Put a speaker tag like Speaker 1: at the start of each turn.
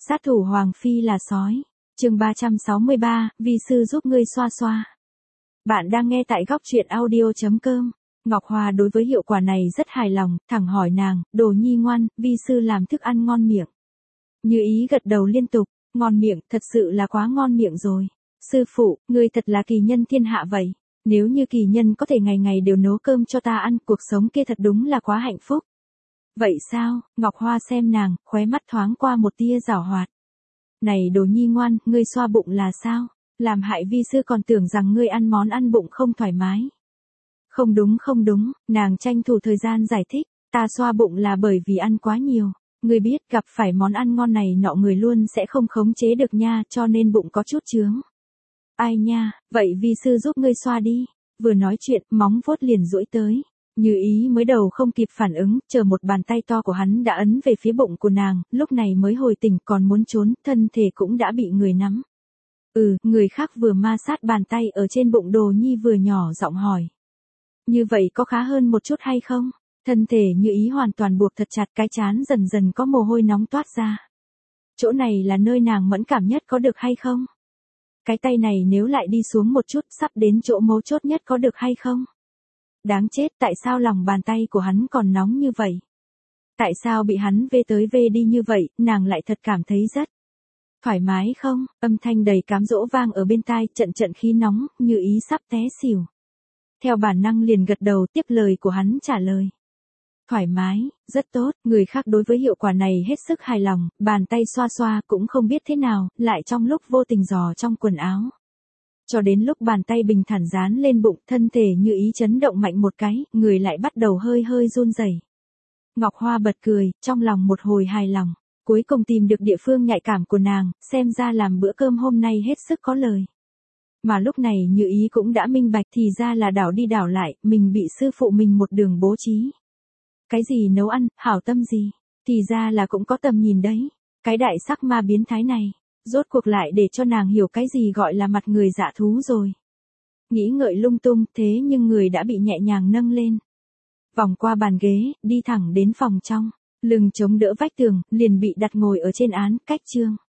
Speaker 1: Sát thủ Hoàng Phi là sói. Chương 363, vi sư giúp ngươi xoa xoa. Bạn đang nghe tại góc truyện audio.com. Ngọc Hoa đối với hiệu quả này rất hài lòng, thẳng hỏi nàng, Đồ Nhi ngoan, vi sư làm thức ăn ngon miệng. Như Ý gật đầu liên tục, ngon miệng, thật sự là quá ngon miệng rồi. Sư phụ, ngươi thật là kỳ nhân thiên hạ vậy. Nếu như kỳ nhân có thể ngày ngày đều nấu cơm cho ta ăn, cuộc sống kia thật đúng là quá hạnh phúc. Vậy sao? Ngọc Hoa xem nàng, khóe mắt thoáng qua một tia giảo hoạt. Này Đồ Nhi ngoan, ngươi xoa bụng là sao? Làm hại vi sư còn tưởng rằng ngươi ăn món ăn bụng không thoải mái. Không đúng, nàng tranh thủ thời gian giải thích, ta xoa bụng là bởi vì ăn quá nhiều. Ngươi biết gặp phải món ăn ngon này nọ người luôn sẽ không khống chế được nha, cho nên bụng có chút chướng. Ai nha, vậy vi sư giúp ngươi xoa đi. Vừa nói chuyện, móng vuốt liền duỗi tới. Như Ý mới đầu không kịp phản ứng, chờ một bàn tay to của hắn đã ấn về phía bụng của nàng, lúc này mới hồi tỉnh còn muốn trốn, thân thể cũng đã bị người nắm. Người khác vừa ma sát bàn tay ở trên bụng Đồ Nhi vừa nhỏ giọng hỏi. Như vậy có khá hơn một chút hay không? Thân thể Như Ý hoàn toàn buộc thật chặt, cái trán dần dần có mồ hôi nóng toát ra. Chỗ này là nơi nàng mẫn cảm nhất, có được hay không? Cái tay này nếu lại đi xuống một chút, sắp đến chỗ mấu chốt nhất, có được hay không? Đáng chết, tại sao lòng bàn tay của hắn còn nóng như vậy? Tại sao bị hắn vê tới vê đi như vậy, nàng lại thật cảm thấy rất thoải mái không? Âm thanh đầy cám dỗ vang ở bên tai, trận khí nóng, Như Ý sắp té xỉu. Theo bản năng liền gật đầu tiếp lời của hắn trả lời. Thoải mái, rất tốt, người khác đối với hiệu quả này hết sức hài lòng, bàn tay xoa xoa cũng không biết thế nào, lại trong lúc vô tình dò trong quần áo. Cho đến lúc bàn tay bình thản dán lên bụng, thân thể Như Ý chấn động mạnh một cái, người lại bắt đầu hơi run rẩy. Ngọc Hoa bật cười, trong lòng một hồi hài lòng, cuối cùng tìm được địa phương nhạy cảm của nàng, xem ra làm bữa cơm hôm nay hết sức có lời. Mà lúc này Như Ý cũng đã minh bạch, thì ra là đảo đi đảo lại, mình bị sư phụ mình một đường bố trí. Cái gì nấu ăn, hảo tâm gì, thì ra là cũng có tầm nhìn đấy. Cái đại sắc ma biến thái này, rốt cuộc lại để cho nàng hiểu cái gì gọi là mặt người dạ thú rồi. Nghĩ ngợi lung tung, thế nhưng người đã bị nhẹ nhàng nâng lên. Vòng qua bàn ghế, đi thẳng đến phòng trong, lưng chống đỡ vách tường, liền bị đặt ngồi ở trên án, cách chương.